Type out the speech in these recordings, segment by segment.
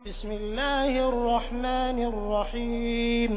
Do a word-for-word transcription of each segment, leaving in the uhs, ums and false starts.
बिस्मिल्लाहिर्रहमानिर्रहीम।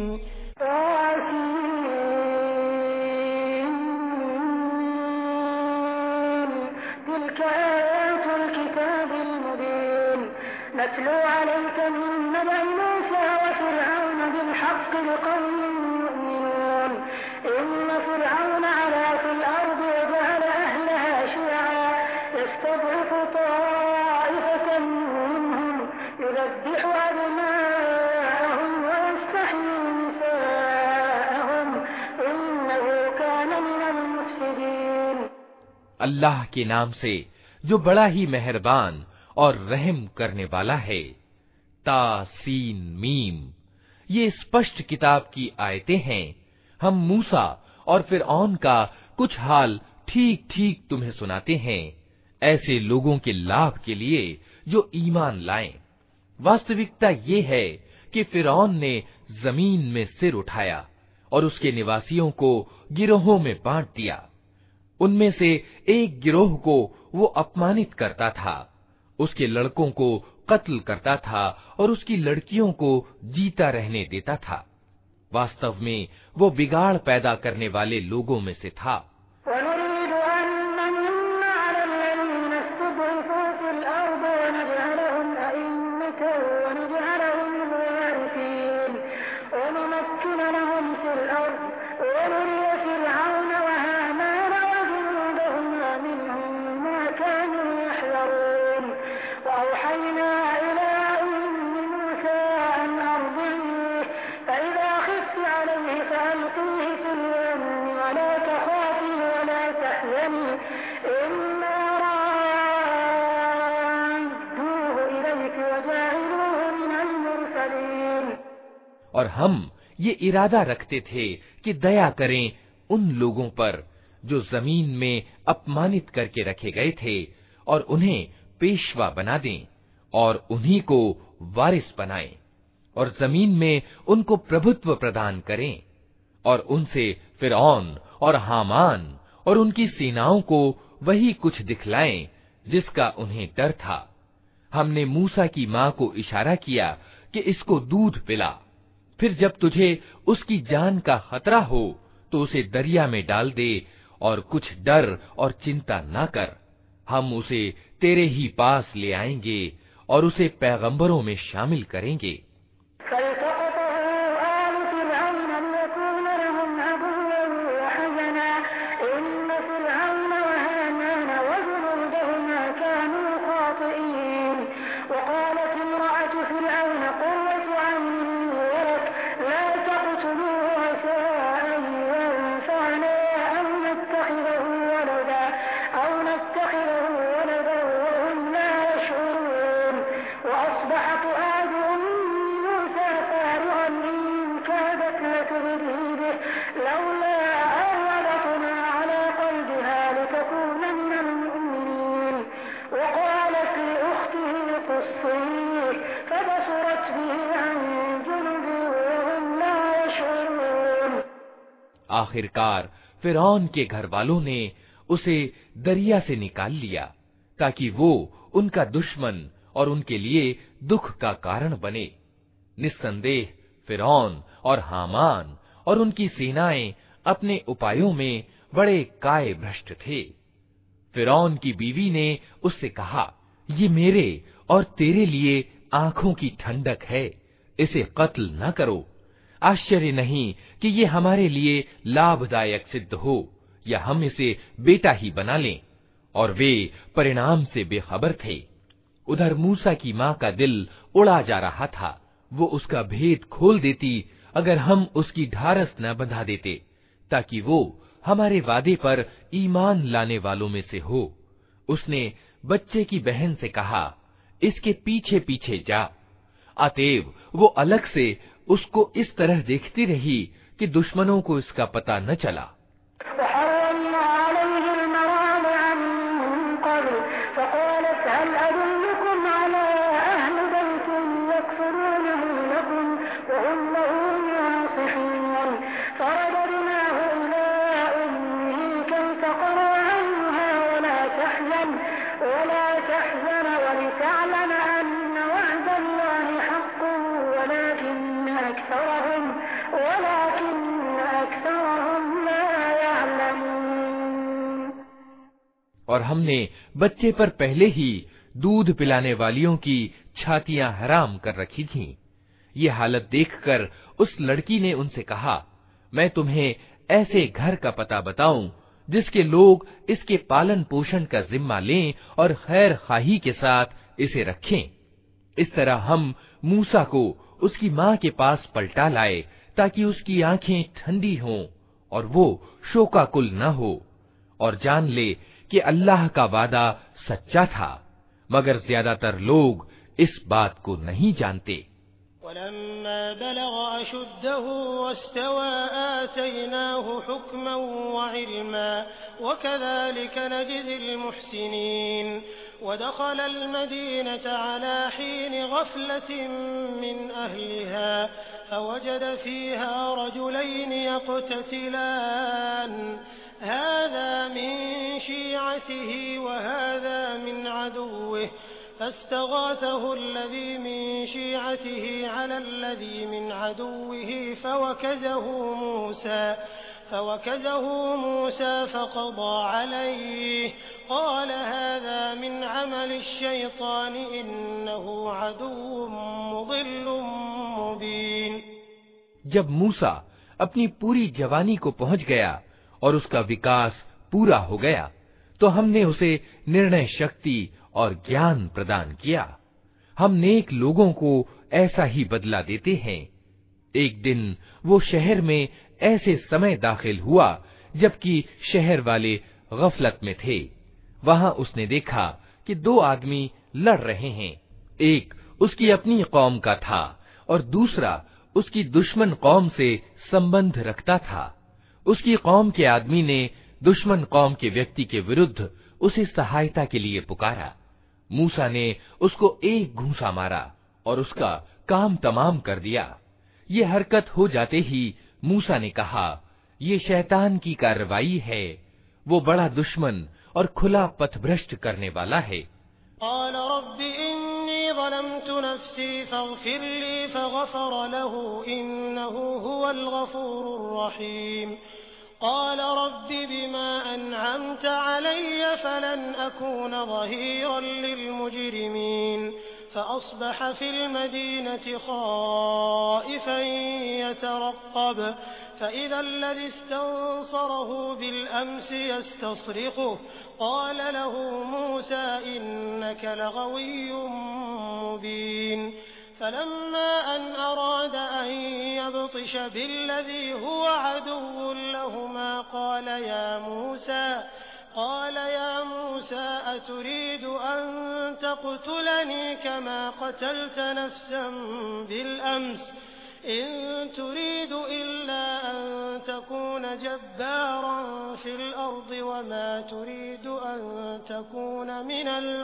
तिल्क आयातुल किताबिल मुबीन नत्लू अलैका मिन नबइ मूसा व फ़िरऔन बिल हक़्क़ि लिक़ौमिन युमिनून इन्न फ़िरऔन अला फ़िल अर्दि व जअल अहलहा शियअन यस्तضعफ ताइफ़तन मिनहुम युज़ब्बिहु अब्नाअहुम व यस्तहयी निसाअहुम इन्नहु कान मिनल मुफ़्सिदीन। अल्लाह के नाम से जो बड़ा ही मेहरबान और रहम करने वाला है। तासीन मीम, ये स्पष्ट किताब की आयतें हैं। हम मूसा और फिरऔन का कुछ हाल ठीक ठीक तुम्हें सुनाते हैं, ऐसे लोगों के लाभ के लिए जो ईमान लाएं। वास्तविकता ये है कि फिरऔन ने जमीन में सिर उठाया और उसके निवासियों को गिरोहों में बांट दिया। उनमें से एक गिरोह को वो अपमानित करता था, उसके लड़कों को कत्ल करता था और उसकी लड़कियों को जीता रहने देता था। वास्तव में वो बिगाड़ पैदा करने वाले लोगों में से था। और हम ये इरादा रखते थे कि दया करें उन लोगों पर जो जमीन में अपमानित करके रखे गए थे और उन्हें पेशवा बना दें और उन्हीं को वारिस बनाएं और जमीन में उनको प्रभुत्व प्रदान करें और उनसे फिरऔन और हामान और उनकी सेनाओं को वही कुछ दिखलाएं जिसका उन्हें डर था। हमने मूसा की माँ को इशारा किया कि इसको दूध पिला, फिर जब तुझे उसकी जान का खतरा हो तो उसे दरिया में डाल दे और कुछ डर और चिंता न कर, हम उसे तेरे ही पास ले आएंगे और उसे पैगंबरों में शामिल करेंगे। आखिरकार फिरौन के घर वालों ने उसे दरिया से निकाल लिया ताकि वो उनका दुश्मन और उनके लिए दुख का कारण बने। निस्संदेह फिरौन और हामान और उनकी सेनाएं अपने उपायों में बड़े काय भ्रष्ट थे। फिरौन की बीवी ने उससे कहा, ये मेरे और तेरे लिए आंखों की ठंडक है, इसे कत्ल न करो। आश्चर्य नहीं कि ये हमारे लिए लाभदायक सिद्ध हो या हम इसे बेटा ही बना लें। और वे परिणाम से बेखबर थे। उधर मूसा की माँ का दिल उड़ा जा रहा था, वो उसका भेद खोल देती अगर हम उसकी ढारस न बंधा देते, ताकि वो हमारे वादे पर ईमान लाने वालों में से हो। उसने बच्चे की बहन से कहा, इसके पीछे पीछे जा। अतएव वो अलग से उसको इस तरह देखती रही कि दुश्मनों को इसका पता न चला। और हमने बच्चे पर पहले ही दूध पिलाने वालियों की छातियां हराम कर रखी थीं। ये हालत देखकर उस लड़की ने उनसे कहा, मैं तुम्हें ऐसे घर का पता बताऊं जिसके लोग इसके पालन पोषण का जिम्मा लें और खैर खाही के साथ इसे रखें। इस तरह हम मूसा को उसकी माँ के पास पलटा लाए ताकि उसकी आंखें ठंडी हों और वो शोकाकुल न हो और जान ले कि अल्लाह का वादा सच्चा था, मगर ज्यादातर लोग इस बात को नहीं जानते। वलम्मा बलग अशुद्धहु वस्तवा आतैनाहु हुक्मन व इल्मा वकज़ालिक नजज़िल मुहसिनीन वदखल अल-मदीनत अला हीन गफलतिन मिन अहलिहा फवजद फीहा रजुलैन यक़ततिलान हाज़ा मिन शीअतिही वहाज़ा मिन अदुव्विही फस्तग़ाथहु अल्लज़ी मिन शीअतिही अला अल्लज़ी मिन अदुव्विही फवकज़हु मूसा फवकज़हु मूसा फ़क़ضى अलैहि क़ाल हाज़ा मिन अमलि अश-शैतान इन्नहु अदुव्वुन मुदिल्लुन मुबीन। जब मूसा अपनी पूरी जवानी को पहुंच गया और उसका विकास पूरा हो गया, तो हमने उसे निर्णय शक्ति और ज्ञान प्रदान किया। हम नेक लोगों को ऐसा ही बदला देते हैं। एक दिन वो शहर में ऐसे समय दाखिल हुआ जबकि शहर वाले गफलत में थे। वहां उसने देखा कि दो आदमी लड़ रहे हैं। एक उसकी अपनी कौम का था और दूसरा उसकी दुश्मन कौम से संबंध रखता था। उसकी कौम के आदमी ने दुश्मन कौम के व्यक्ति के विरुद्ध उसे सहायता के लिए पुकारा। मूसा ने उसको एक घूंसा मारा और उसका काम तमाम कर दिया। ये हरकत हो जाते ही मूसा ने कहा, ये शैतान की कार्रवाई है, वो बड़ा दुश्मन और खुला पथभ्रष्ट करने वाला है। क़ाल रब्बि इन्नी ज़लमतु नफ़्सी फ़ग़फ़िर ली फ़ग़फ़र लहु इन्नहु हुवल गफ़ूरुर रहीम। क़ाल रब्बि बिमा अनअमत अलय्य फ़लन अकून ज़हीरन लिलमुजरिमीन। फ़अस्बह फ़िल मदीनति ख़ाइफ़न यतरक़्क़ब फ़इज़ा अल्लज़ी इस्तंصरहु बिलअम्सि यस्तस्रिख़ुहु क़ाल लहु मूसा इन्नक लग़विय्युन मुबीन। फलम्मा अन अराद अन यब्तिश बिल्लज़ी हुवा अदुव्वुन लहुमा क़ाल या मूसा قال يا موسى أتريد أن تقتلني كما قتلت نفسا بالأمس إن تريد إلا أن تكون جبارا في الأرض وما تريد أن تكون من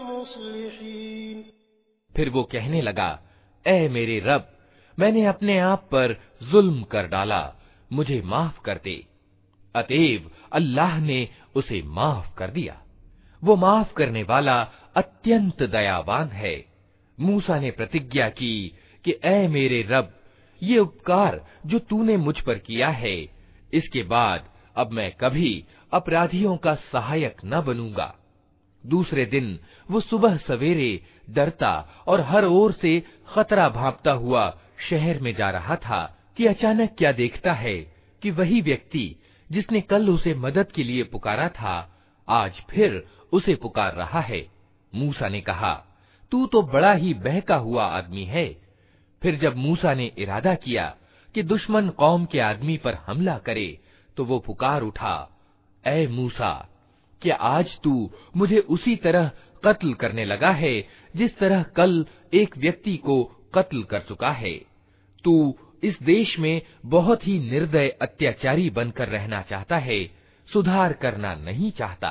المصلحين। फिर वो कहने लगा, ऐ मेरे रब, मैंने अपने आप पर जुल्म कर डाला, मुझे माफ कर दे। अतएव अल्लाह ने उसे माफ कर दिया। वो माफ करने वाला अत्यंत दयावान है। मूसा ने प्रतिज्ञा की कि ऐ मेरे रब, ये उपकार जो तूने मुझ पर किया है, इसके बाद अब मैं कभी अपराधियों का सहायक न बनूंगा। दूसरे दिन वो सुबह सवेरे डरता और हर ओर से खतरा भांपता हुआ शहर में जा रहा था कि अचानक क्या देखता है कि वही व्यक्ति जिसने कल उसे मदद के लिए पुकारा था, आज फिर उसे पुकार रहा है। मूसा ने कहा, तू तो बड़ा ही बहका हुआ आदमी है। फिर जब मूसा ने इरादा किया कि दुश्मन कौम के आदमी पर हमला करे, तो वो पुकार उठा, ऐ मूसा, क्या आज तू मुझे उसी तरह कत्ल करने लगा है जिस तरह कल एक व्यक्ति को कत्ल कर चुका है? तू इस देश में बहुत ही निर्दय अत्याचारी बनकर रहना चाहता है, सुधार करना नहीं चाहता।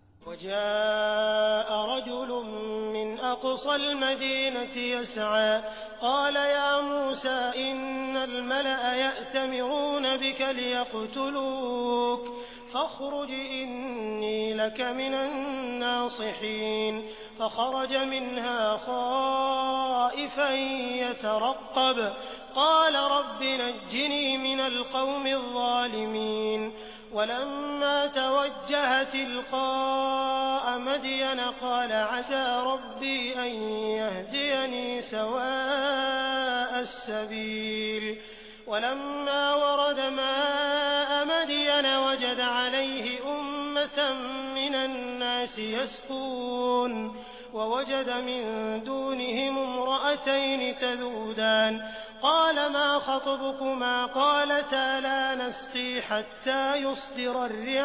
वजाअ रजुलुन मिन अक़सल मदीनति यसअ क़ाल या मूसा इन्नल मलअ यअतमिरून बिक लियक़्तुलूक फ़ख़्रुज इन्नी लक मिनन नासिहीन। फ़ख़रज मिन्हा ख़ाइफ़न यतरक़्क़ब क़ाल रब्बि नज्जिनी मिनल क़ौमिज़ ज़ालिमीन। वलम्मा तवज्जह तिलक़ाअ मदयन क़ाल असा रब्बी अन यहदियनी सवाअस-सबील वलम्मा वरद माअ मदयन वजद अलैहि उम्मतन मिनन्नास यस्क़ून ववजद मिन दूनिहिम इम्रअतैन तज़ूदान क़ाल मा ख़त्बुकुमा क़ालता ला नस्क़ी हत्ता युस्दिर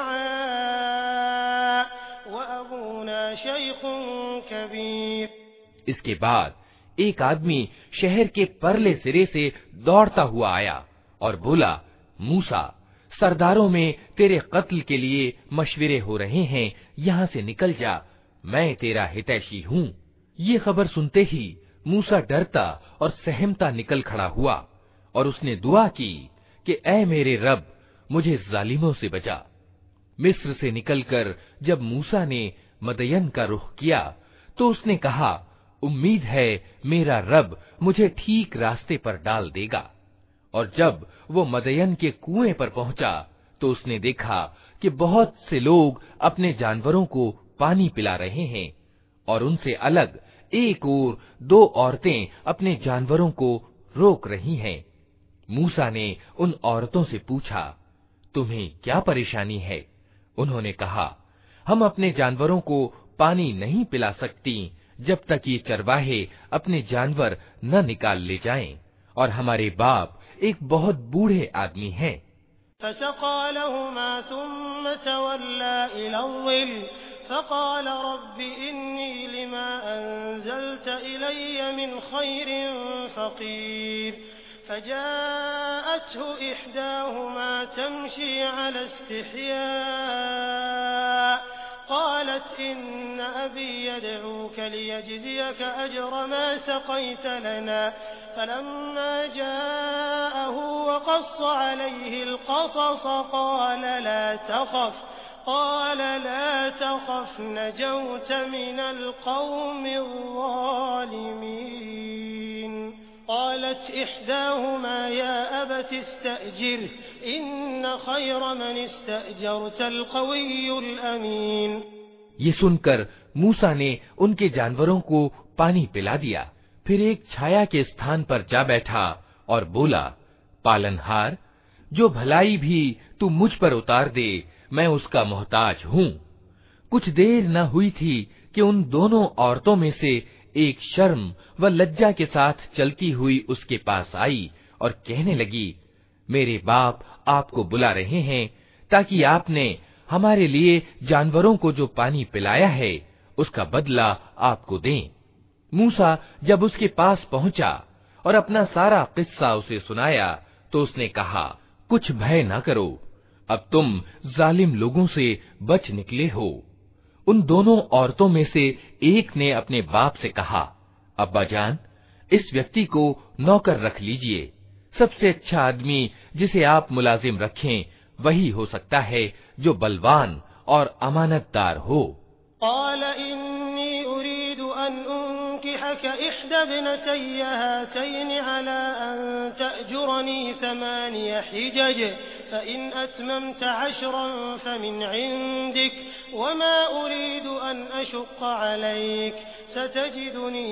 अर्रिआअ वअबूना शैख़ुन कबीर। इसके बाद एक आदमी शहर के परले सिरे से दौड़ता हुआ आया और बोला, मूसा, सरदारों में तेरे कत्ल के लिए मशविरे हो रहे हैं, यहाँ से निकल जा, मैं तेरा हितैषी हूँ। ये खबर सुनते ही मूसा डरता और सहमता निकल खड़ा हुआ और उसने दुआ की कि ऐ मेरे रब, मुझे जालिमों से बचा। मिस्र से निकलकर जब मूसा ने मदयन का रुख किया तो उसने कहा, उम्मीद है मेरा रब मुझे ठीक रास्ते पर डाल देगा। और जब वो मदयन के कुएं पर पहुंचा तो उसने देखा कि बहुत से लोग अपने जानवरों को पानी पिला रहे हैं और उनसे अलग एक ओर दो औरतें अपने जानवरों को रोक रही हैं। मूसा ने उन औरतों से पूछा, तुम्हें क्या परेशानी है? उन्होंने कहा, हम अपने जानवरों को पानी नहीं पिला सकती जब तक ये चरवाहे अपने जानवर न निकाल ले जाएं, और हमारे बाप एक बहुत बूढ़े आदमी हैं। फसक़ा लहुमा सुम्म तवल्ला इलज़्ज़िल फ़क़ाल रब्बि इन्नी लिमा अंज़ल्त इलय्य मिन खैरिन फ़क़ीर फ़जाअतहु इह्दाहुमा तमशी अला इस्तिह्याअ क़ालत इन्न अबी यदऊक लियजज़ियक अज्र मा सक़यत लना फलम्मा जाअहु वक़स्स अलैहि अलक़सस क़ाल ला तख़फ क़ाल ला तख़फ नजौत मिनल क़ौमिज़ ज़ालिमीन क़ालत इह्दाहुमा या अबत इस्तअजिरहु इन्न खैर मन इस्तअजरतल क़विय्युल अमीन। ये सुनकर मूसा ने उनके जानवरों को पानी पिला दिया, फिर एक छाया के स्थान पर जा बैठा और बोला, पालनहार, जो भलाई भी तू मुझ पर उतार दे, मैं उसका मोहताज हूँ। कुछ देर न हुई थी कि उन दोनों औरतों में से एक शर्म व लज्जा के साथ चलती हुई उसके पास आई और कहने लगी, मेरे बाप आपको बुला रहे हैं ताकि आपने हमारे लिए जानवरों को जो पानी पिलाया है उसका बदला आपको दें। मूसा जब उसके पास पहुंचा और अपना सारा किस्सा उसे सुनाया तो उसने कहा, कुछ भय न करो, अब तुम जालिम लोगों से बच निकले हो। उन दोनों औरतों में से एक ने अपने बाप से कहा, अब्बा जान, इस व्यक्ति को नौकर रख लीजिए। सबसे अच्छा आदमी जिसे आप मुलाजिम रखें वही हो सकता है जो बलवान और अमानतदार हो। क़ाल इन्नी उरीदु अन उन्किहक इह्दा इब्नतय्य हातैनि अला अन तअजुरनी थमानिय हिजज फ़इन अतममत अशरन फ़मिन इंदिक वमा उरीदु अन अशुक्क अलैक सतजिदुनी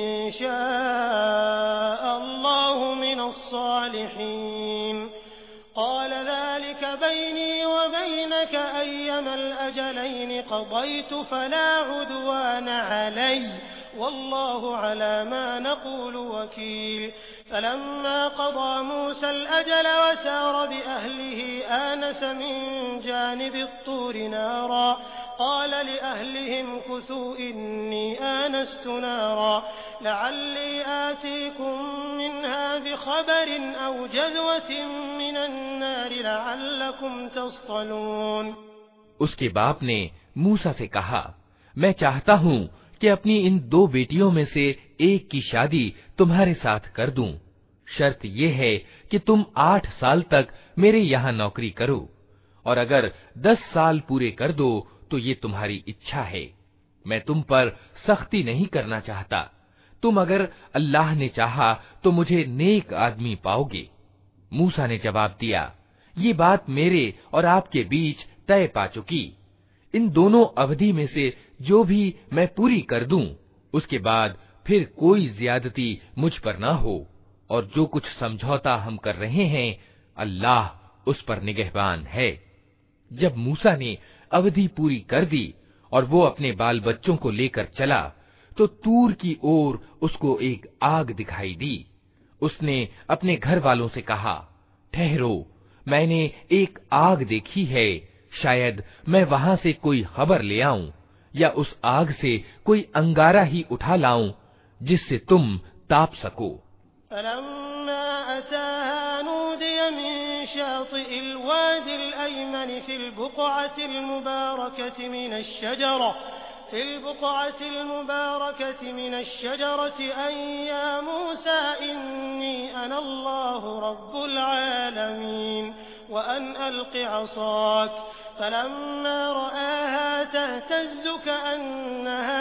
इंशाअल्लाहु मिनस्सालिहीन। क़ाल ज़ालिक बैनी व बैनक अय्यमल अजलैनि क़ज़य्तु फ़ला उद्वान अलय्य वल्लाहु अला मा नक़ूलु वकील। फलम्मा क़ज़ा मूसल अजल वसार बिअहलिही आनस मिन जानिबि त्तूरि नारा क़ाल लिअहलिहिम कुथू इन्नी आनस्तु नारा लअल्ली आतीकुम मिन्हा बिख़बरिन औ जज़वतिन मिनन नारि लअल्लकुम तस्तलून। उसके बाप ने मूसा से कहा, मैं चाहता हूँ कि अपनी इन दो बेटियों में से एक की शादी तुम्हारे साथ कर दूं। शर्त ये है कि तुम आठ साल तक मेरे यहाँ नौकरी करो, और अगर दस साल पूरे कर दो तो ये तुम्हारी इच्छा है। मैं तुम पर सख्ती नहीं करना चाहता। तुम अगर अल्लाह ने चाहा तो मुझे नेक आदमी पाओगे। मूसा ने जवाब दिया, ये बात मेरे और आपके बीच तय पा चुकी। इन दोनों अवधि में से जो भी मैं पूरी कर दूं, उसके बाद फिर कोई ज्यादती मुझ पर ना हो, और जो कुछ समझौता हम कर रहे हैं, अल्लाह उस पर निगहबान है। जब मूसा ने अवधि पूरी कर दी और वो अपने बाल बच्चों को लेकर चला, तो तूर की ओर उसको एक आग दिखाई दी। उसने अपने घर वालों से कहा, ठहरो, मैंने एक आग देखी है, शायद मैं वहां से कोई खबर ले आऊं या उस आग से कोई अंगारा ही उठा लाऊं जिससे तुम ताप सको। फलम्मा रआहा तहतज़्ज़ु कअन्नहा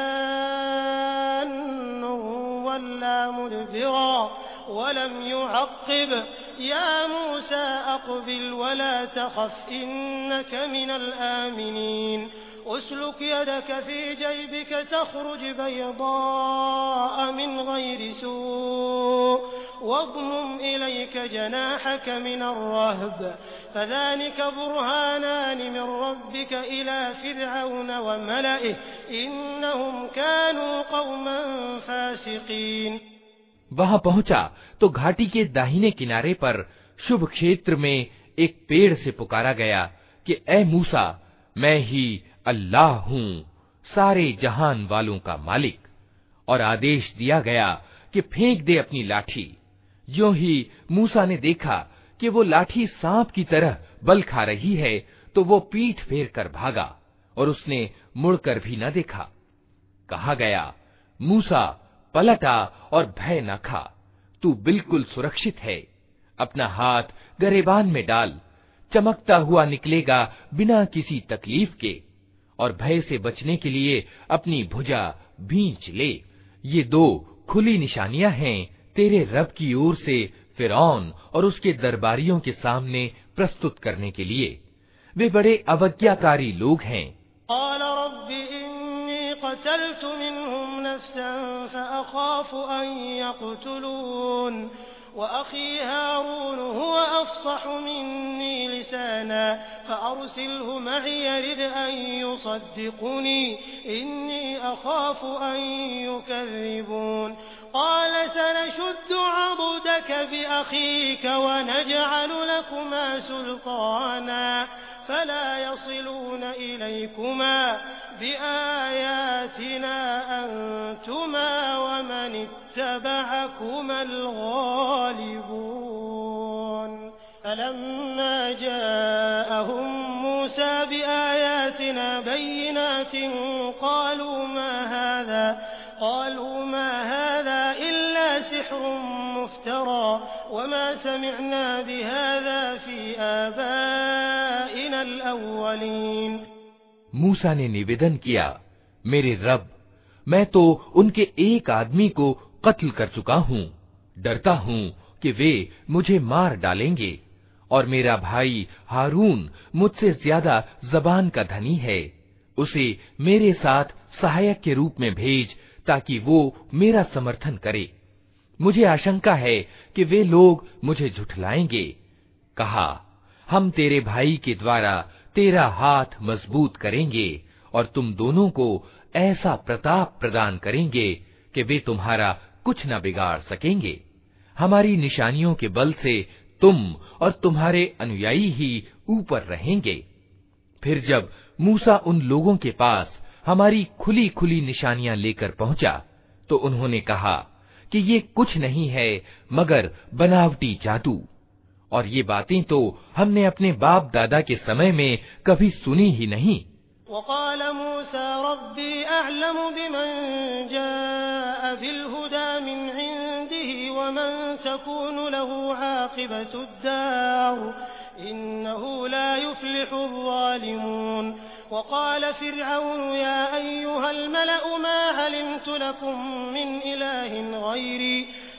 जान्नुन वल्ला मुदबिरा वलम युअक़्क़िब या मूसा अक़बिल वला तख़फ़ इन्नक मिनल आमिनीन उसलुक यदक फ़ी जैबिक तख़रुज बैज़ाअ मिन गैरि सूअ वज़्मुम इलैक जनाहक मिनर रहब फ़ज़ालिक बुरहानान मिन रब्बिक इला फ़िरऔन व मलइहि इन्नहुम कानू क़ौमन फ़ासिक़ीन। वहां पहुंचा तो घाटी के दाहिने किनारे पर शुभ क्षेत्र में एक पेड़ से पुकारा गया कि ए मूसा, मैं ही अल्लाह हूँ, सारे जहान वालों का मालिक। और आदेश दिया गया कि फेंक दे अपनी लाठी। यों ही मूसा ने देखा कि वो लाठी सांप की तरह बल खा रही है, तो वो पीठ फेर कर भागा और उसने मुड़कर भी न देखा। कहा गया, मूसा पलटा और भय न खा, तू बिल्कुल सुरक्षित है। अपना हाथ गरेबान में डाल, चमकता हुआ निकलेगा बिना किसी तकलीफ के, और भय से बचने के लिए अपनी भुजा भींच ले। ये दो खुली निशानियां हैं तेरे रब की ओर से फिरौन और उसके दरबारियों के सामने प्रस्तुत करने के लिए। वे बड़े अवज्ञाकारी लोग हैं। व अखी हारून हुवा अफ़्सहु मिन्नी लिसाना फ़अरसिलहु मई यरिद अन युसद्दिक़ुनी इन्नी अख़ाफ़ु अन युकज़्ज़िबून। क़ाल सनशुद्दु अज़ुदक बिअख़ीक व नजअलु लकुमा सुल्ताना फला यसिलून इलैकुमा बिआयातिना अंतुमा व मन इत्तबअकुमल गालिबून। फलम्मा जाअहुम मूसा बिआयातिना बय्यिनातिन क़ालू मा हाज़ा क़ालू मा हाज़ा इल्ला सिह्रुन मुफ्तरा वमा समिअना बिहाज़ा फ़ी आबाइना अल-अव्वलीन। मूसा ने निवेदन किया, मेरे रब, मैं तो उनके एक आदमी को कत्ल कर चुका हूँ। डरता हूँ कि वे मुझे मार डालेंगे, और मेरा भाई हारून मुझसे ज्यादा जबान का धनी है। उसे मेरे साथ सहायक के रूप में भेज, ताकि वो मेरा समर्थन करे। मुझे आशंका है कि वे लोग मुझे झुठलाएंगे। कहा, हम तेरे भाई के द्वारा तेरा हाथ मजबूत करेंगे और तुम दोनों को ऐसा प्रताप प्रदान करेंगे कि वे तुम्हारा कुछ न बिगाड़ सकेंगे। हमारी निशानियों के बल से तुम और तुम्हारे अनुयायी ही ऊपर रहेंगे। फिर जब मूसा उन लोगों के पास हमारी खुली खुली निशानियां लेकर पहुंचा, तो उन्होंने कहा कि ये कुछ नहीं है मगर बनावटी जादू, और ये बातें तो हमने अपने बाप दादा के समय में कभी सुनी ही नहीं। वक़ाल मूसा रब्बी अअलमु बिमन जाअ बिल-हुदा मिन इंदिही वमन तकूनु लहू आक़िबतुद्दार इन्नहु ला युफ्लिहुज़्ज़ालिमून। वक़ाल फ़िरऔन या अय्युहल मलअ मा अलिमतु लकुम मिन इलाहिन गैरी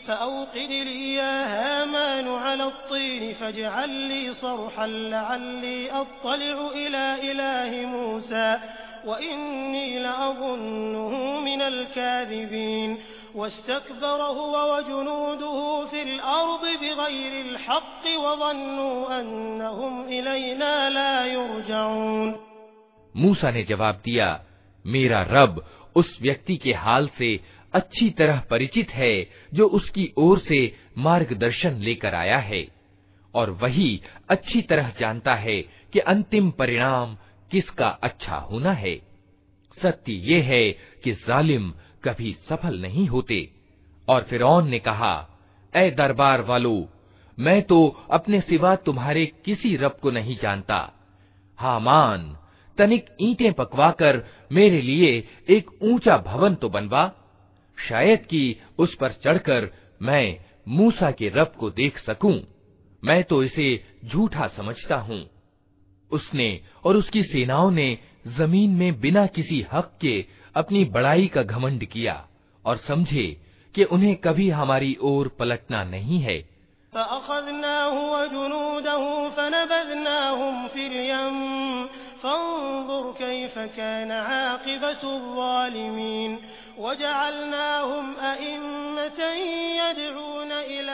فأوقد لي يا هامان على الطين فاجعل لي صرحا لعلي أطلع إلى إله موسى وإني لأظنه من الكاذبين واستكبر هو وجنوده في الأرض بغير الحق وظنوا أنهم إلينا لا يرجعون। मूसा ने जवाब दिया, मेरा रब उस व्यक्ति के हाल से अच्छी तरह परिचित है जो उसकी ओर से मार्गदर्शन लेकर आया है, और वही अच्छी तरह जानता है कि अंतिम परिणाम किसका अच्छा होना है। सत्य ये है कि जालिम कभी सफल नहीं होते। और फिरौन ने कहा, ऐ दरबार वालों, मैं तो अपने सिवा तुम्हारे किसी रब को नहीं जानता। हामान, तनिक ईंटें पकवाकर मेरे लिए एक ऊंचा भवन तो बनवा, शायद कि उस पर चढ़कर मैं मूसा के रब को देख सकूं। मैं तो इसे झूठा समझता हूं। उसने और उसकी सेनाओं ने जमीन में बिना किसी हक के अपनी बड़ाई का घमंड किया और समझे कि उन्हें कभी हमारी ओर पलटना नहीं है। फ़अख़ज़नाहु वजुनूदहु फ़नबज़नाहुम फ़िल यम फ़न्ज़ुर कैफ़ कान आक़िबतुज़्ज़ालिमीन वजअलनाहुम अइम्मतन यदऊन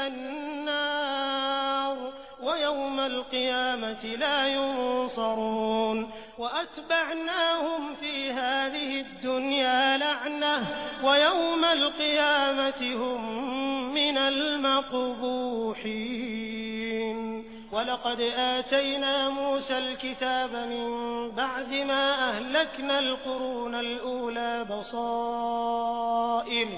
इलन्नार वयौमल क़ियामति ला युनसरून वअत्बअनाहुम फ़ी हाज़िहि दुन्या लअनह वयौमल क़ियामति हुम मिनल मक़बूहीन। वलक़द आतैना मूसल किताब मिन बअद मा अहलकनल क़ुरूनल ऊला बसाइर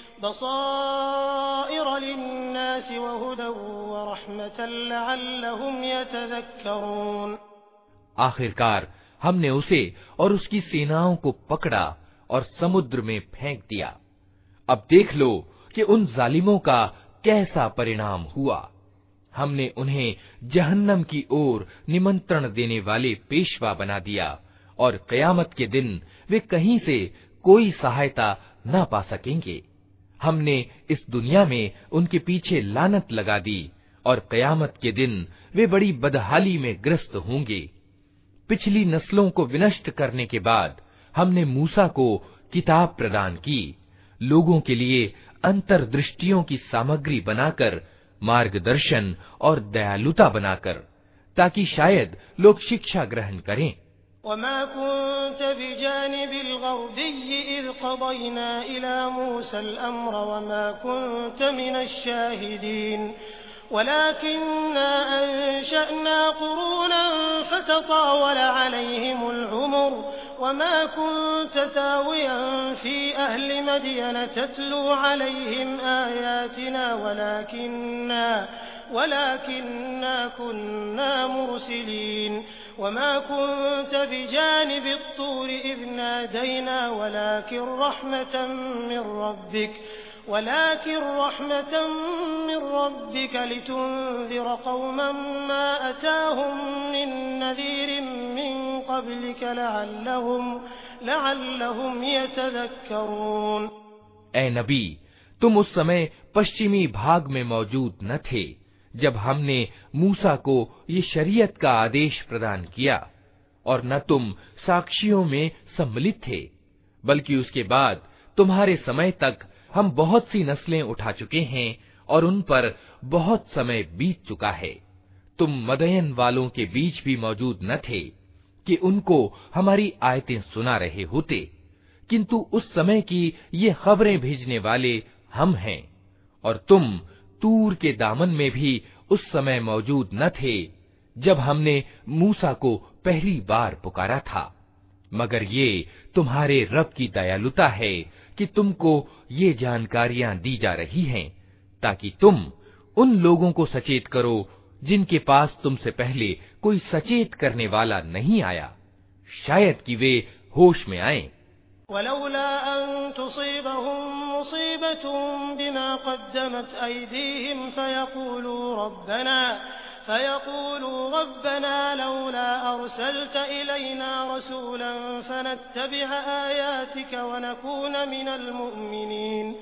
बसाइर लिन्नास वहुदन वरहमतन लअल्लहुम यतज़क्करून। आखिरकार हमने उसे और उसकी सेनाओं को पकड़ा और समुद्र में फेंक दिया। अब देख लो कि उन जालिमों का कैसा परिणाम हुआ। हमने उन्हें जहन्नम की ओर निमंत्रण देने वाले पेशवा बना दिया और कयामत के दिन वे कहीं से कोई सहायता न पा सकेंगे। हमने इस दुनिया में उनके पीछे लानत लगा दी और कयामत के दिन वे बड़ी बदहाली में ग्रस्त होंगे। पिछली नस्लों को विनष्ट करने के बाद हमने मूसा को किताब प्रदान की, लोगों के लिए अंतर्दृष्टियों की सामग्री बनाकर, मार्गदर्शन और दयालुता बनाकर, ताकि शायद लोग शिक्षा ग्रहण करें। वमा कुन्त बिजानिबिल ग़रबिय्यि इज़ क़ज़यना इला मूसल अम्र वमा कुन्त मिनश शाहिदीन वलाकिन्ना अंशअना क़ुरूनन फ़ततावल अलैहिमुल उमर वमा कुन्त तावियन फ़ी अहलि मदयन तत्लू अलैहिम आयातिना वलाकिन्ना वलाकिन्ना कुन्ना मुरसिलीन वमा कुन्त बिजानिबि त्तूर इज़ नादैना वलाकिन रहमतन मिन रब्बिक वलाकिन रहमतन मिन रब्बिक लितुन्ज़िर क़ौमन मा अताहुम मिन नज़ीरिन मिन क़ब्लिक लअल्लहुम लअल्लहुम यतज़क्करून। ऐ नबी, तुम उस समय पश्चिमी भाग में मौजूद न थे जब हमने मूसा को ये शरीयत का आदेश प्रदान किया, और न तुम साक्षियों में सम्मिलित थे, बल्कि उसके बाद तुम्हारे समय तक हम बहुत सी नस्लें उठा चुके हैं और उन पर बहुत समय बीत चुका है। तुम मदयन वालों के बीच भी मौजूद न थे कि उनको हमारी आयतें सुना रहे होते, किंतु उस समय की ये खबरें भेजने वाले हम हैं। और तुम तूर के दामन में भी उस समय मौजूद न थे जब हमने मूसा को पहली बार पुकारा था, मगर ये तुम्हारे रब की दयालुता है कि तुमको ये जानकारियां दी जा रही हैं, ताकि तुम उन लोगों को सचेत करो जिनके पास तुमसे पहले कोई सचेत करने वाला नहीं आया, शायद कि वे होश में आए। वलौला अन तुसीबहुम मुसीबतुन बिमा क़द्दमत अयदीहिम फयक़ूलू रब्बना फयक़ूलू रब्बना लौला अरसलत इलैना रसूलन फनत्तबिअ आयातिक वनकून मिनल मुअमिनीन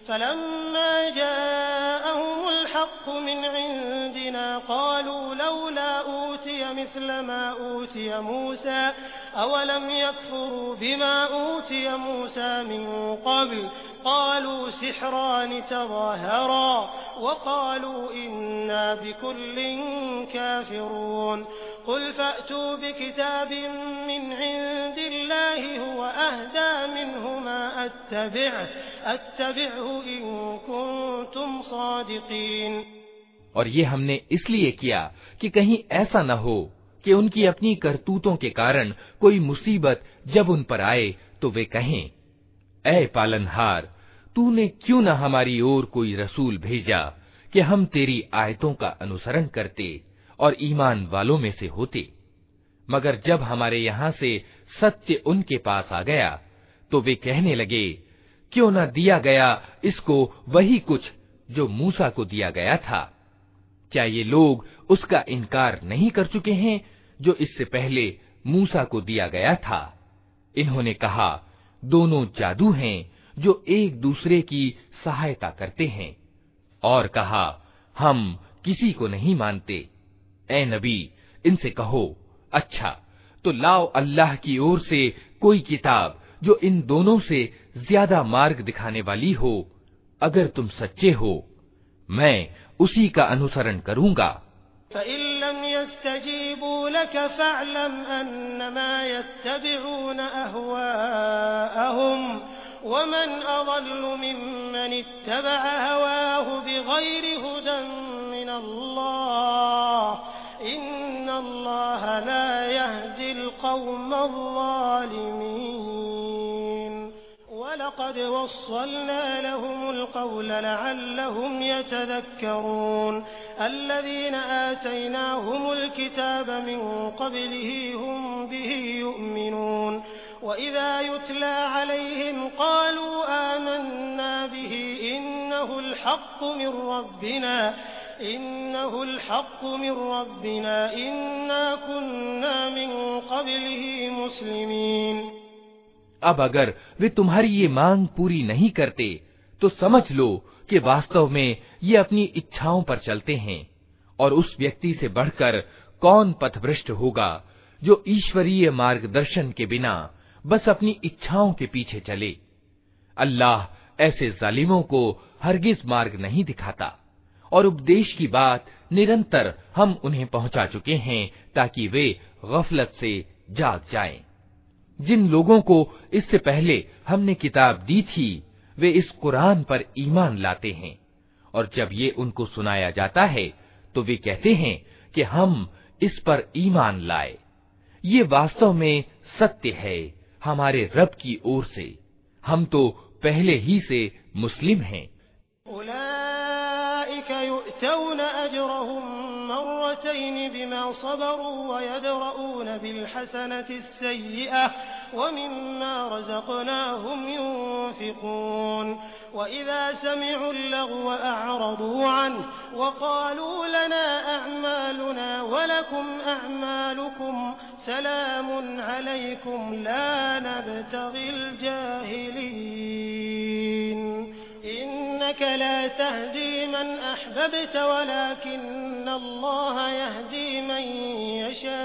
फलम्मा जाअहुमुल हक़्क़ु मिन इंदिना क़ालू लौला ऊतिय मिस्ल मा ऊतिय मूसा अवलम यकफ़ुरू बिमा ऊतिय मूसा मिन क़ब्ल क़ालू सिहरान तज़ाहरा वक़ालू इन्ना बिकुल्लिन काफ़िरून क़ुल फ़अतू बिकिताबिन मिन इंदिल्लाहि हुवा अहदा मिन्हुमा अत्तबिअहु अत्तबिअहु इन कुन्तुम सादिक़ीन। और ये हमने इसलिए किया कि कहीं ऐसा न हो कि उनकी अपनी करतूतों के कारण कोई मुसीबत जब उन पर आए तो वे कहें, ऐ पालनहार, तूने क्यों न हमारी ओर कोई रसूल भेजा कि हम तेरी आयतों का अनुसरण करते और ईमान वालों में से होते। मगर जब हमारे यहाँ से सत्य उनके पास आ गया तो वे कहने लगे, क्यों न दिया गया इसको वही कुछ जो मूसा को दिया गया था। क्या ये लोग उसका इनकार नहीं कर चुके हैं जो इससे पहले मूसा को दिया गया था। इन्होंने कहा, दोनों जादू हैं जो एक दूसरे की सहायता करते हैं, और कहा, हम किसी को नहीं मानते। ए नबी, इनसे कहो, अच्छा तो लाओ अल्लाह की ओर से कोई किताब जो इन दोनों से ज्यादा मार्ग दिखाने वाली हो। अगर तुम सच्चे हो, मैं उसी का अनुसरण करूंगा। फ़इल्लम यस्तजीबू लक फ़अलम अन्नमा यत्तबिऊन अहवाअहुम वमन अज़ल्लु मिम्मन इत्तबअ हवाहु बिग़ैरि हुदन मिनल्लाह इन्नल्लाह ला यहदिल क़ौमज़्ज़ालिमीन। वलक़द वस्सलना लहुमुल क़ौल लअल्लहुम यतज़क्करून अल्लज़ीना आतैनाहुमुल किताब मिन क़ब्लिहि हुम बिहि युमिनून वइज़ा युत्ला अलैहिम क़ालू आमन्ना बिहि इन्नहुल हक़्क़ु मिन रब्बिना इन्नहुल हक़्क़ु मिन रब्बिना इन्ना कुन्ना मिन क़ब्लिहि मुस्लिमीन। अब अगर वे तुम्हारी ये मांग पूरी नहीं करते तो समझ लो कि वास्तव में ये अपनी इच्छाओं पर चलते हैं, और उस व्यक्ति से बढ़कर कौन पथभ्रष्ट होगा जो ईश्वरीय मार्गदर्शन के बिना बस अपनी इच्छाओं के पीछे चले। अल्लाह ऐसे जालिमों को हरगिज मार्ग नहीं दिखाता, और उपदेश की बात निरंतर हम उन्हें पहुंचा चुके हैं ताकि वे गफलत से जाग जाएं। जिन लोगों को इससे पहले हमने किताब दी थी वे इस कुरान पर ईमान लाते हैं, और जब ये उनको सुनाया जाता है तो वे कहते हैं कि हम इस पर ईमान लाए। ये वास्तव में सत्य है हमारे रब की ओर से, हम तो पहले ही से मुस्लिम हैं। उलाइक युअतौन अजरहुम मर्रतैन बिमा सबरू वयदरऊन बिलहसनति अस्सय्यिअह वमिम्मा रज़क़नाहुम युनफ़िक़ून वइज़ा समिअू अल-लग़व अअरदू अन्हु वक़ालू लना अअमालुना वलकुम अअमालुकुम सलामुन अलैकुम ला नब्तग़िल जाहिलीन इन्नक ला तहदी मन अहबब्त वलाकिन्न अल्लाह यहदी मन यशा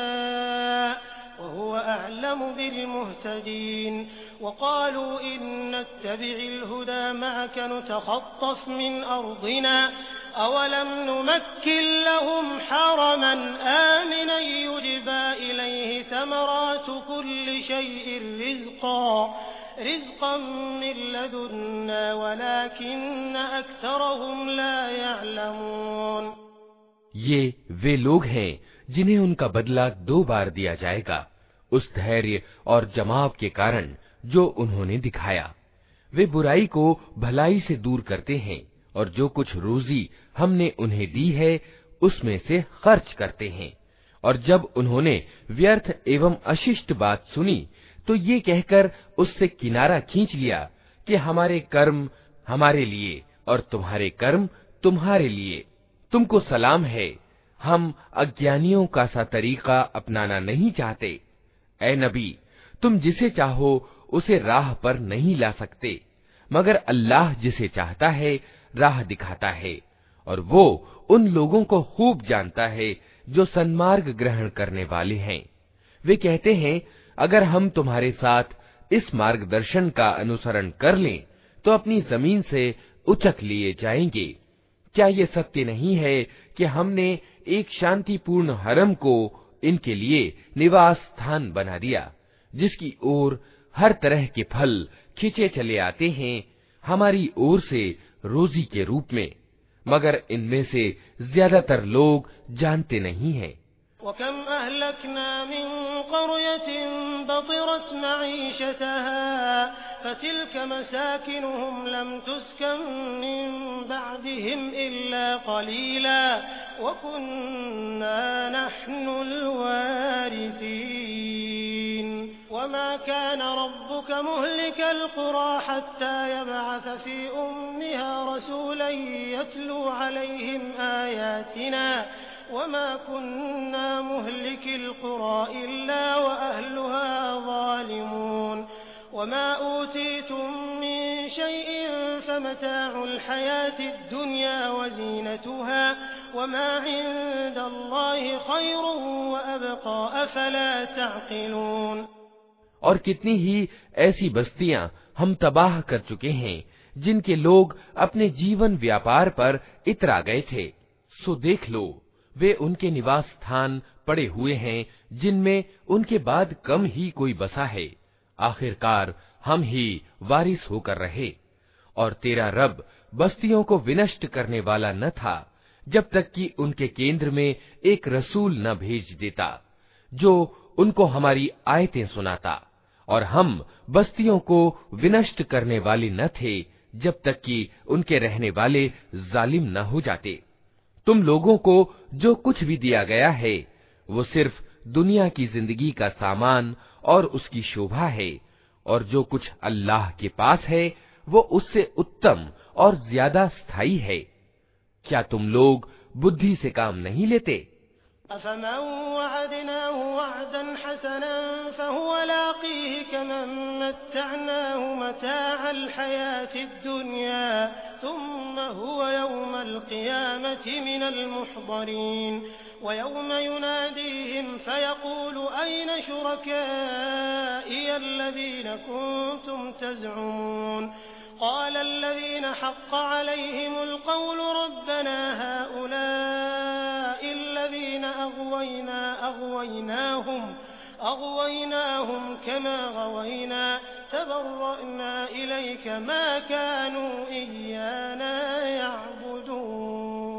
वहुव अअलमु बिलमुहतदीन वक़ालू इन नत्तबि'ल हुदा मअक नुतख़त्तफ़ मिन अर्दिना अवलम नुमक्किन लहुम हरमन आमिनन युजबा इलैहि समरातु कुल्लि शैइन रिज़क़न रिज़क़न मिन लदुन्ना वलाकिन्न अक्सरहुम ला यअलमून। ये वे लोग हैं जिन्हें उनका बदला दो बार दिया जाएगा उस धैर्य और जमाव के कारण जो उन्होंने दिखाया। वे बुराई को भलाई से दूर करते हैं और जो कुछ रोजी हमने उन्हें दी है उसमें से खर्च करते हैं। और जब उन्होंने व्यर्थ एवं अशिष्ट बात सुनी तो ये कहकर उससे किनारा खींच लिया कि हमारे कर्म हमारे लिए और तुम्हारे कर्म तुम्हारे लिए, तुमको सलाम है, हम अज्ञानियों का सा तरीका अपनाना नहीं चाहते। ए नबी, तुम जिसे चाहो उसे राह पर नहीं ला सकते, मगर अल्लाह जिसे चाहता है राह दिखाता है, और वो उन लोगों को खूब जानता है जो सन्मार्ग ग्रहण करने वाले हैं। वे कहते हैं, अगर हम तुम्हारे साथ इस मार्गदर्शन का अनुसरण कर लें तो अपनी जमीन से उचक लिए जाएंगे। क्या ये सत्य नहीं है कि हमने एक शांतिपूर्ण हरम को इनके लिए निवास स्थान बना दिया, जिसकी ओर हर तरह के फल खींचे चले आते हैं हमारी ओर से रोजी के रूप में, मगर इनमें से ज्यादातर लोग जानते नहीं हैं। वकम अहलकना मिन क़रयतिन बतिरत मईशतहा फतिल्क मसाकिनुहुम लम तुस्कन मिन बअदिहिम इल्ला क़लीला वकुन्ना नहनुल वारिसीन वमा कान रब्बुक मुहलिकल क़ुरा हत्ता यबअस फ़ी उम्मिहा रसूलन यत्लू अलैहिम आयातिना वमा कुन्ना मुहलिकिल क़ुरा इल्ला व अहलुहा ज़ालिमून वमा ऊतीतुम मिन शैइन फमताउल हयातिद दुनिया व ज़ीनतुहा वमा इंदल्लाहि खैरुन व अबक़ा अफ़ला तअक़िलून। और कितनी ही ऐसी बस्तियां हम तबाह कर चुके हैं जिनके लोग अपने जीवन व्यापार पर इतरा गए थे। सो देख लो, वे उनके निवास स्थान पड़े हुए हैं जिनमें उनके बाद कम ही कोई बसा है। आखिरकार हम ही वारिस होकर रहे। और तेरा रब बस्तियों को विनष्ट करने वाला न था जब तक कि उनके केंद्र में एक रसूल न भेज देता जो उनको हमारी आयतें सुनाता, और हम बस्तियों को विनष्ट करने वाले न थे जब तक कि उनके रहने वाले जालिम न हो जाते। तुम लोगों को जो कुछ भी दिया गया है वो सिर्फ दुनिया की जिंदगी का सामान और उसकी शोभा है, और जो कुछ अल्लाह के पास है वो उससे उत्तम और ज्यादा स्थायी है। क्या तुम लोग बुद्धि से काम नहीं लेते? अफ़मन वअदनाहु वअदन हसनन फहुव लाक़ीह कमन मत्तअनाहु मताअल हयातिद दुनिया थुम्मा हुव यौमल क़ियामति मिनल मुहज़रीन व यौम युनादीहिम फ़यक़ूलु अय्न शुरकाइय अल्लज़ीन कुन्तुम तज़अमून क़ाल अल्लज़ीन हक़्क़ अलैहिमुल क़ौलु रब्बना हाउलाइ अल्लज़ीन अग़वैना अग़वैनाहुम अग़वैनाहुम कमा ग़वैना तबर्रअना इलैक मा कानू इय्याना यअबुदून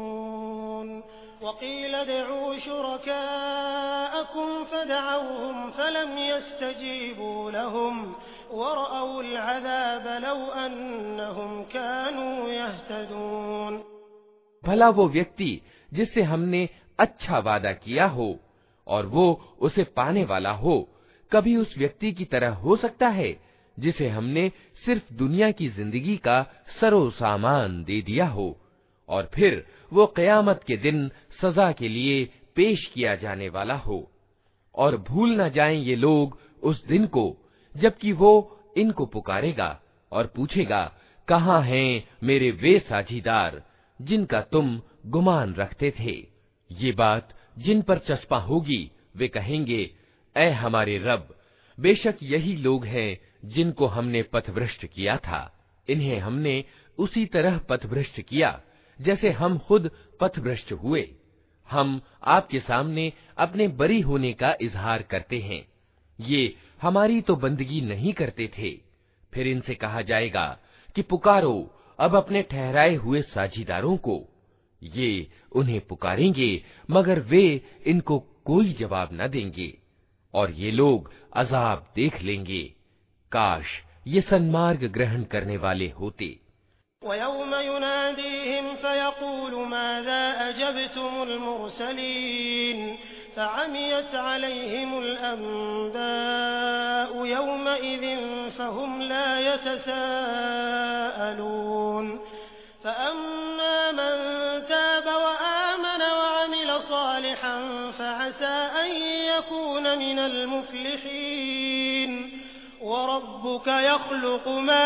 वक़ील उदዑ शुरकाअकुम फदअवहुम फलम यस्तजीबू लहुम वरअउल अज़ाब लौ अन्नहुम कानू यहतदून। भला वो व्यक्ति जिससे हमने अच्छा वादा किया हो और वो उसे पाने वाला हो, कभी उस व्यक्ति की तरह हो सकता है जिसे हमने सिर्फ दुनिया की जिंदगी का सरो सामान दे दिया हो, और फिर वो क़यामत के दिन सजा के लिए पेश किया जाने वाला हो। और भूल न जाएं ये लोग उस दिन को जबकि वो इनको पुकारेगा और पूछेगा, कहाँ हैं मेरे वे साझीदार जिनका तुम गुमान रखते थे। ये बात जिन पर चस्पा होगी वे कहेंगे, ऐ हमारे रब, बेशक यही लोग हैं जिनको हमने पथभ्रष्ट किया था। इन्हें हमने उसी तरह पथभ्रष्ट किया जैसे हम खुद पथभ्रष्ट हुए। हम आपके सामने अपने बरी होने का इजहार करते हैं। ये हमारी तो बंदगी नहीं करते थे। फिर इनसे कहा जाएगा कि पुकारो अब अपने ठहराए हुए साझीदारों को। ये उन्हें पुकारेंगे मगर वे इनको कोई जवाब न देंगे, और ये लोग अजाब देख लेंगे। काश ये सन्मार्ग ग्रहण करने वाले होते। वयौम युनादीहिम फयक़ूलु माज़ा अजबतुमुल मुरसलीन फ़अमियत अलैहिमुल अन्बाउ यौमइज़िन फ़हुम ला यतसाअलून फ़अम्मा मन ताब वआमन वअमिल सालिहन फ़असा अन यकून मिनल मुफ़्लिहीन वरब्बुक यख्लुक़ु मा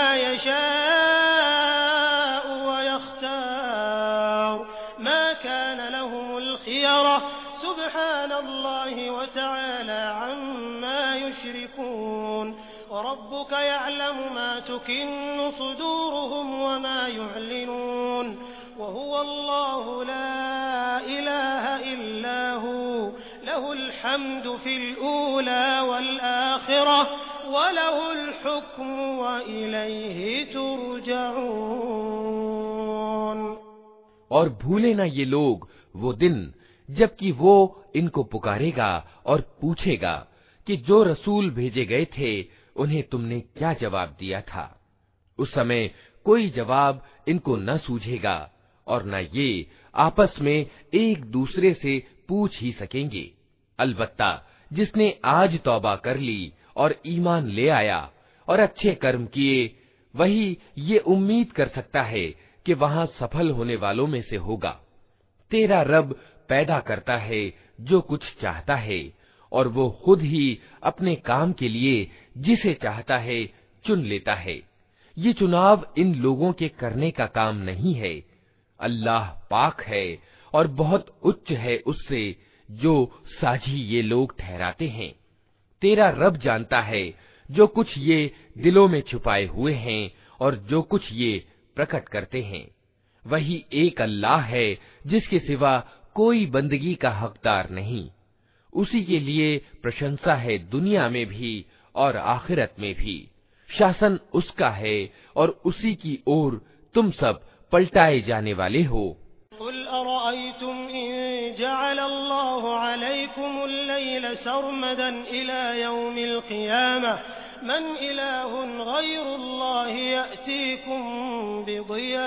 यशाअ वयख्तार मा कान लहुमुल खियरा सुब्हानल्लाहि व तआला अम्मा युश्रिकून वरब्बुक यअलमु मा तुकिन्नु सुदूरुहुम वमा युअलिनून वहुवल्लाहु ला इलाहा इल्ला हु लहुल हम्दु फिल ऊला वल आखिरह वलहुल हुक्मु व इलैहि तुरजऊन। और भूले न ये लोग वो दिन जबकि वो इनको पुकारेगा और पूछेगा कि जो रसूल भेजे गए थे उन्हें तुमने क्या जवाब दिया था। उस समय कोई जवाब इनको न सूझेगा और न ये आपस में एक दूसरे से पूछ ही सकेंगे। अलबत्ता जिसने आज तौबा कर ली और ईमान ले आया और अच्छे कर्म किए, वही ये उम्मीद कर सकता है कि वहां सफल होने वालों में से होगा। तेरा रब पैदा करता है जो कुछ चाहता है और वो खुद ही अपने काम के लिए जिसे चाहता है चुन लेता है। ये चुनाव इन लोगों के करने का काम नहीं है। अल्लाह पाक है और बहुत उच्च है उससे जो साझी ये लोग ठहराते हैं। तेरा रब जानता है जो कुछ ये दिलों में छुपाए हुए हैं और जो कुछ ये प्रकट करते हैं। वही एक अल्लाह है जिसके सिवा कोई बंदगी का हकदार नहीं। उसी के लिए प्रशंसा है दुनिया में भी और आखिरत में भी। शासन उसका है और उसी की ओर तुम सब पलटाए जाने वाले हो। कुल अरअयतुम इन जअलल्लाहु अलैकुमुल लैला सरमदन इला यौमिल क़ियामह मन इलाहुन गैरुल्लाहि यअतीकुम बिदिया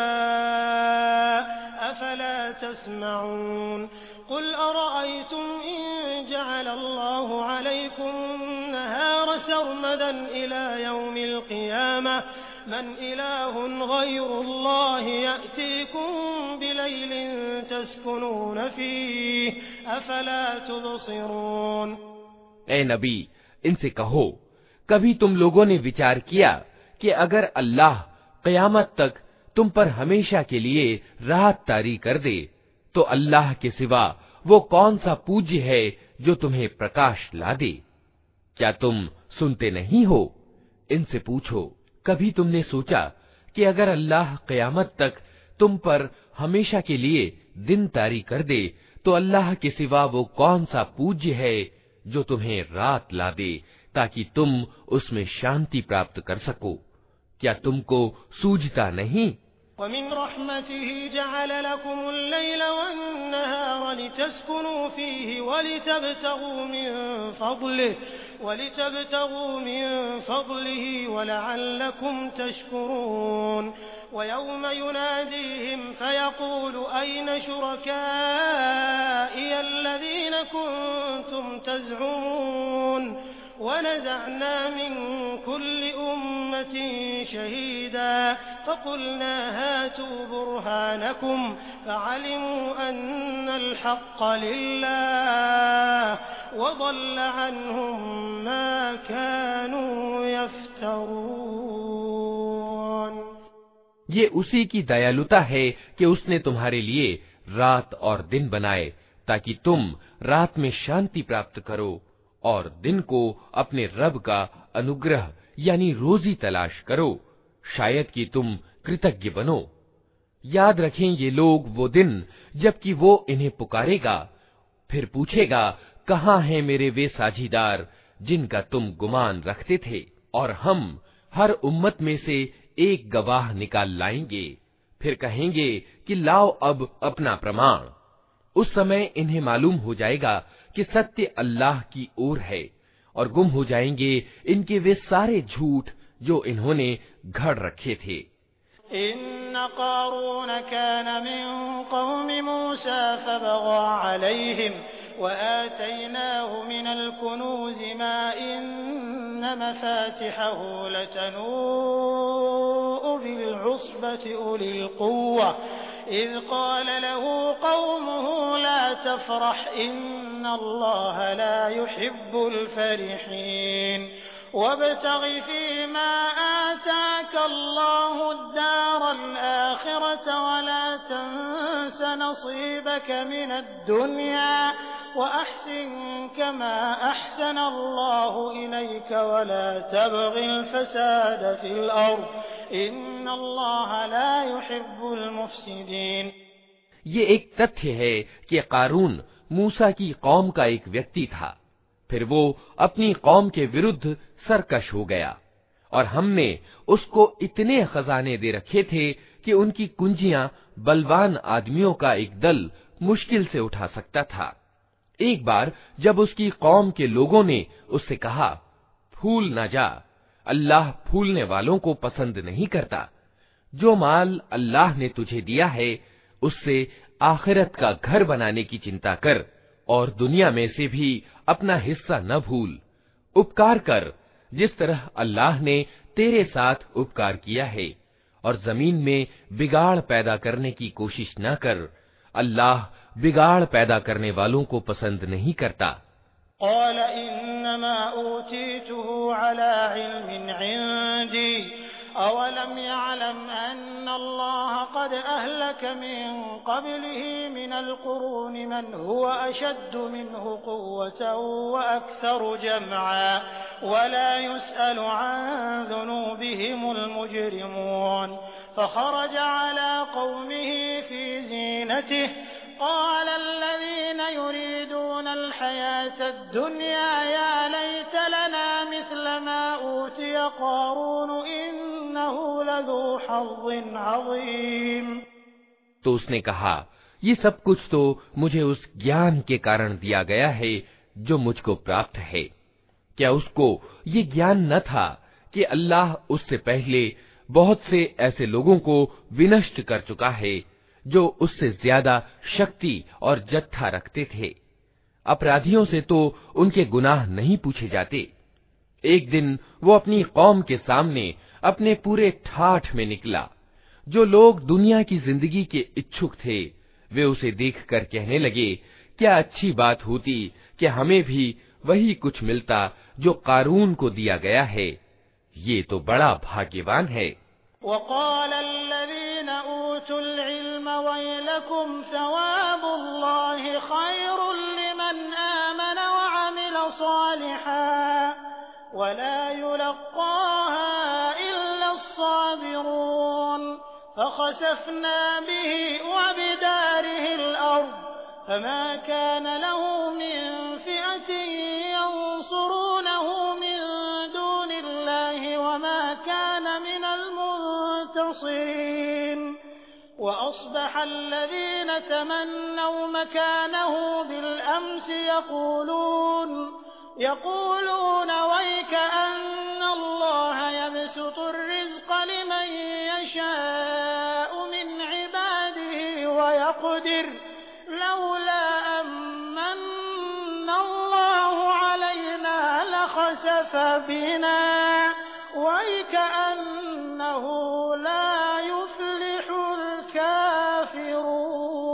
अफला तस्मऊन। कुल अरअयतुम इन जअलल्लाहु अलैकुमुन नहार सरमदन इला यौमिल क़ियामह मन इलाहुन गैरुल्लाहि यअतीकुम बिलैलिन तस्कुनून फीह अफला तुबसिरून। ए नबी, इनसे कहो, कभी तुम लोगों ने विचार किया कि अगर अल्लाह क़यामत तक तुम पर हमेशा के लिए राहत तारी कर दे तो अल्लाह के सिवा वो कौन सा पूज्य है जो तुम्हें प्रकाश ला दे? क्या तुम सुनते नहीं हो? इनसे पूछो, कभी तुमने सोचा कि अगर अल्लाह क़यामत तक तुम पर हमेशा के लिए दिन तारी कर दे तो अल्लाह के सिवा वो कौन सा पूज्य है जो तुम्हें रात ला दे ताकि तुम उसमें शांति प्राप्त कर सको? क्या तुमको सूझता नहीं? वमिन रहमतिही जअल लकुमुल लैला वन्नहार लितस्कुनू फीही वलितब्तगू मिन फضलिही वलितब्तगू मिन फضलिही वलअल्लकुम तशकुरून। वयौम युनादीहिम फयक़ूलु अय्न शुरकाइय अल्लज़ीन कुन्तुम तज़अमून वनज़अना मिन कुल्लि उम्मतिन शहीदा फक़ुलना हातू बुरहानकुम फ़अलिमू अन्नल हक़्क़ लिल्लाह वज़ल्ल अन्हुम मा कानू यफ़्तरून। ये उसी की दयालुता है कि उसने तुम्हारे लिए रात और दिन बनाए ताकि तुम रात में शांति प्राप्त करो और दिन को अपने रब का अनुग्रह यानी रोजी तलाश करो, शायद कि तुम कृतज्ञ बनो। याद रखें ये लोग वो दिन जबकि वो इन्हें पुकारेगा, फिर पूछेगा, कहाँ हैं मेरे वे साझीदार जिनका तुम गुमान रखते थे? और हम हर उम्मत में से एक गवाह निकाल लाएंगे, फिर कहेंगे कि लाओ अब अपना प्रमाण। उस समय इन्हें मालूम हो जाएगा कि सत्य अल्लाह की ओर है और गुम हो जाएंगे इनके वे सारे झूठ जो इन्होंने घड़ रखे थे। इन्न क़ारून कान मिन क़ौमि मूसा फ़बग़ा अलैहिम व आतैनाहु मिनल कुनूज़ि मा इन्न मफ़ातिहहु लतनू'u बिल उस्बति उलिल क़ुव्वा इज़ क़ाल लहू क़ौमुहु ला तफ़रह इन्नल्लाह ला युहिब्बुल फ़रिहीन। वब्तग़ि फ़ीमा आताक अल्लाहु अद-दारल आखिरत वला तंस नसीबक मिनद-दुन्या वअहसिन कमा अहसन अल्लाहु इलैक वला तबग़िल फ़साद फ़िल अर्ज़ इन्नल्लाह ला युहिब्बुल मुफ़्सिदीन। ये एक तथ्य है कि कारून मूसा की कौम का एक व्यक्ति था। फिर वो अपनी कौम के विरुद्ध सरकश हो गया और हमने उसको इतने खजाने दे रखे थे कि उनकी कुंजियां बलवान आदमियों का एक दल मुश्किल से उठा सकता था। एक बार जब उसकी कौम के लोगों ने उससे कहा, फूल न जा, अल्लाह फूलने वालों को पसंद नहीं करता। जो माल अल्लाह ने तुझे दिया है उससे आखिरत का घर बनाने की चिंता कर और दुनिया में से भी अपना हिस्सा न भूल। उपकार कर जिस तरह अल्लाह ने तेरे साथ उपकार किया है और जमीन में बिगाड़ पैदा करने की कोशिश न कर। अल्लाह बिगाड़ पैदा करने वालों को पसंद नहीं करता। क़ाल इन्नमा ऊतीतुहु अला इल्मिन इंदी अवलम यअलम अन्नल्लाह क़द अहलक मिन क़ब्लिही मिनल क़ुरूनि मन हुवा अशद्दु मिन्हु क़ुव्वतन व अक्सरु जमअ वला युसअलु अन ज़ुनूबिहिमुल मुजरिमून फ़ख़रज अला क़ौमिही फ़ी ज़ीनतिही क़ाल अल्लज़ीना युरीदूनल हयातद दुन्या या लैत लना मिस्ल मा ऊतिय क़ारून इन्नहु लज़ू हज़्ज़िन अज़ीम। तो उसने कहा, ये सब कुछ तो मुझे उस ज्ञान के कारण दिया गया है जो मुझको प्राप्त है। क्या उसको ये ज्ञान न था कि अल्लाह उससे पहले बहुत से ऐसे लोगों को विनष्ट कर चुका है जो उससे ज्यादा शक्ति और जत्था रखते थे। अपराधियों से तो उनके गुनाह नहीं पूछे जाते। एक दिन वो अपनी कौम के सामने अपने पूरे ठाठ में निकला। जो लोग दुनिया की जिंदगी के इच्छुक थे वे उसे देखकर कहने लगे, क्या अच्छी बात होती कि हमें भी वही कुछ मिलता जो कारून को दिया गया है। ये तो बड़ा भाग्यवान है। वक़ाल अल्लज़ीना ऊतुल इल्म वैलकुम सवाबुल्लाहि खैरुल लिमन आमन व अमिल सालिहान वला युलक़्क़ाहा इल्ला अस्साबिरून फख़सफ़ना बिही व बिदारिहिल अर्ज़ फमा कान लहू मिन फ़िअतिन यंसुरूनहु मिन दूनिल्लाहि वमा कान मिनल मुंतसिरीन वअस्बह अल्लज़ीना तमन्नव मकानहु बिलअम्स यक़ूलून यक़ूलून वैक अन्नल्लाह यबसुतु अर्रिज़्क़ लिमन यशाअु मिन इबादिही व यक़दिर लौला अम्मन्ना अल्लाहु अलैना लख़सफ़ बिना वैकअन्नहु ला युफ़्लिहुल काफ़िरून।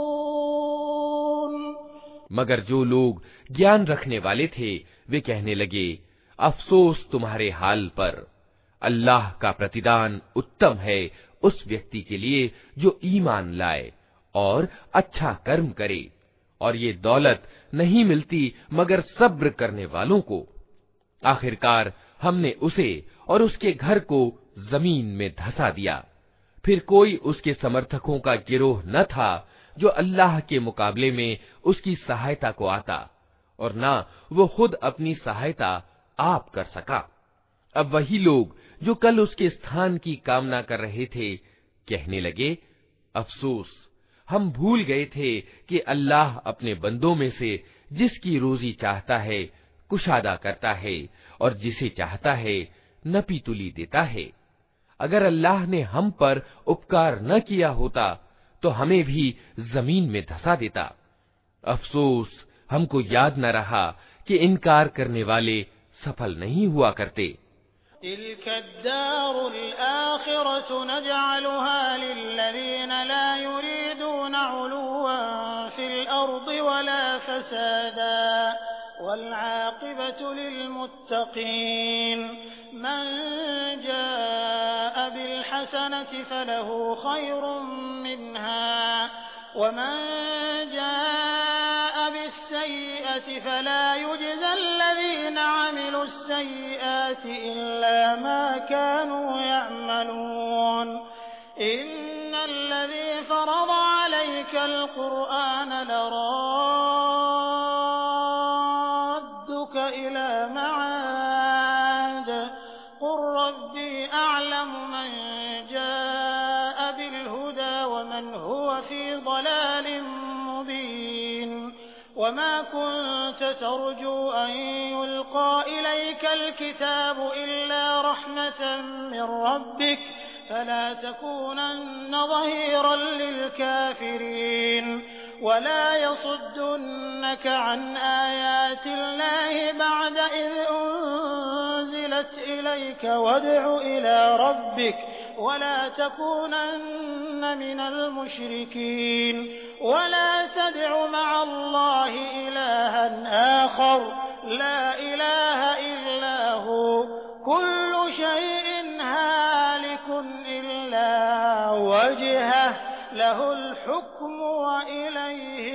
मगर जो लोग ज्ञान रखने वाले थे वे कहने लगे, अफसोस तुम्हारे हाल पर। अल्लाह का प्रतिदान उत्तम है उस व्यक्ति के लिए जो ईमान लाए और अच्छा कर्म करे, और ये दौलत नहीं मिलती मगर सब्र करने वालों को। आखिरकार हमने उसे और उसके घर को जमीन में धंसा दिया। फिर कोई उसके समर्थकों का गिरोह न था जो अल्लाह के मुकाबले में उसकी सहायता को आता, और ना वो खुद अपनी सहायता आप कर सका। अब वही लोग जो कल उसके स्थान की कामना कर रहे थे कहने लगे, अफसोस, हम भूल गए थे कि अल्लाह अपने बंदों में से जिसकी रोजी चाहता है कुशादा करता है और जिसे चाहता है नपी तुली देता है। अगर अल्लाह ने हम पर उपकार न किया होता तो हमें भी जमीन में धंसा देता। अफसोस, हमको याद न रहा कि इनकार करने वाले सफल नहीं हुआ करते। तिल्कद्दारुल आखिरतु नजअलुहा लिल्लज़ीना ला युरीदूना उलुव्वन फिल अर्दि वला फसादा वल आक़िबतु लिलमुत्तक़ीन मन जाअ बिलहसनति फलहु खैरुम मिन्हा वमन जाअ बिस्सय्यिअति फला युज्ज़ा अल्लज़ीना अमिलुस्सय्यिआति इल्ला मा कानू यअमलून इन्नल्लज़ी फ़रज़ अलैकल क़ुरआन लराद्दुक इला मआद क़ुल रब्बी अअलमु मन जाअ बिलहुदा वमन हुव फ़ी ضलालिन मुबीन वमा कुन्त तर्जू अन युल्क़ा इलैकल किताबु इल्ला रहमतन मिन रब्बिक फला तकूनन्न ज़हीरन लिलकाफ़िरीन वला यसुद्दुन्नक अन आयातिल्लाहि बअद इज़ उन्ज़िलत इलैक वद्'ु इला रब्बिक वला तकूनन्न मिनल मुश्रिकीन वला तद'ु मअल्लाहि इलाहन आखर ला इलाहा इल्ला हु कुल्लु शैइन हालिकुन इल्ला वजहह लहुल हुक्मु व इलैहि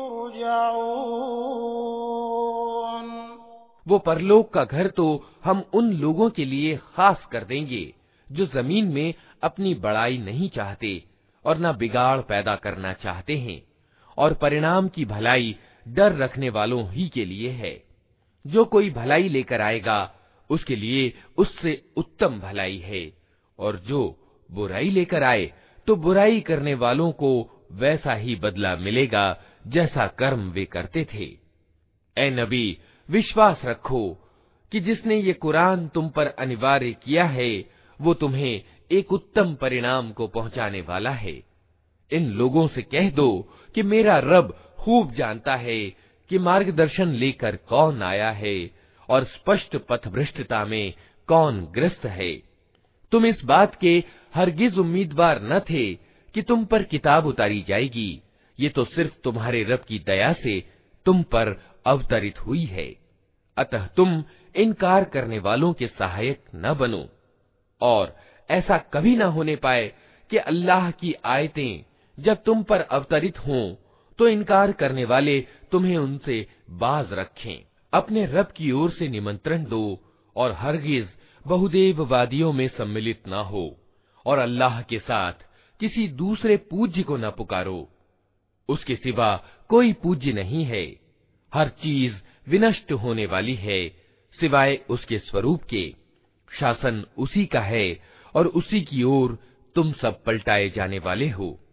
तुरजऊन। वो परलोक का घर तो हम उन लोगों के लिए खास कर देंगे जो जमीन में अपनी बड़ाई नहीं चाहते और न बिगाड़ पैदा करना चाहते हैं, और परिणाम की भलाई डर रखने वालों ही के लिए है। जो कोई भलाई लेकर आएगा उसके लिए उससे उत्तम भलाई है, और जो बुराई लेकर आए तो बुराई करने वालों को वैसा ही बदला मिलेगा जैसा कर्म वे करते थे। ए नबी, विश्वास रखो कि जिसने ये कुरान तुम पर अनिवार्य किया है वो तुम्हें एक उत्तम परिणाम को पहुंचाने वाला है। इन लोगों से कह दो कि मेरा रब खूब जानता है कि मार्गदर्शन लेकर कौन आया है और स्पष्ट पथभ्रष्टता में कौन ग्रस्त है। तुम इस बात के हरगिज उम्मीदवार न थे कि तुम पर किताब उतारी जाएगी, ये तो सिर्फ तुम्हारे रब की दया से तुम पर अवतरित हुई है। अतः तुम इनकार करने वालों के सहायक न बनो, और ऐसा कभी न होने पाए कि अल्लाह की आयतें जब तुम पर अवतरित हों तो इनकार करने वाले तुम्हें उनसे बाज रखें। अपने रब की ओर से निमंत्रण दो और हरगिज बहुदेववादियों में सम्मिलित न हो, और अल्लाह के साथ किसी दूसरे पूज्य को न पुकारो। उसके सिवा कोई पूज्य नहीं है। हर चीज विनष्ट होने वाली है सिवाय उसके स्वरूप के। शासन उसी का है और उसी की ओर तुम सब पलटाए जाने वाले हो।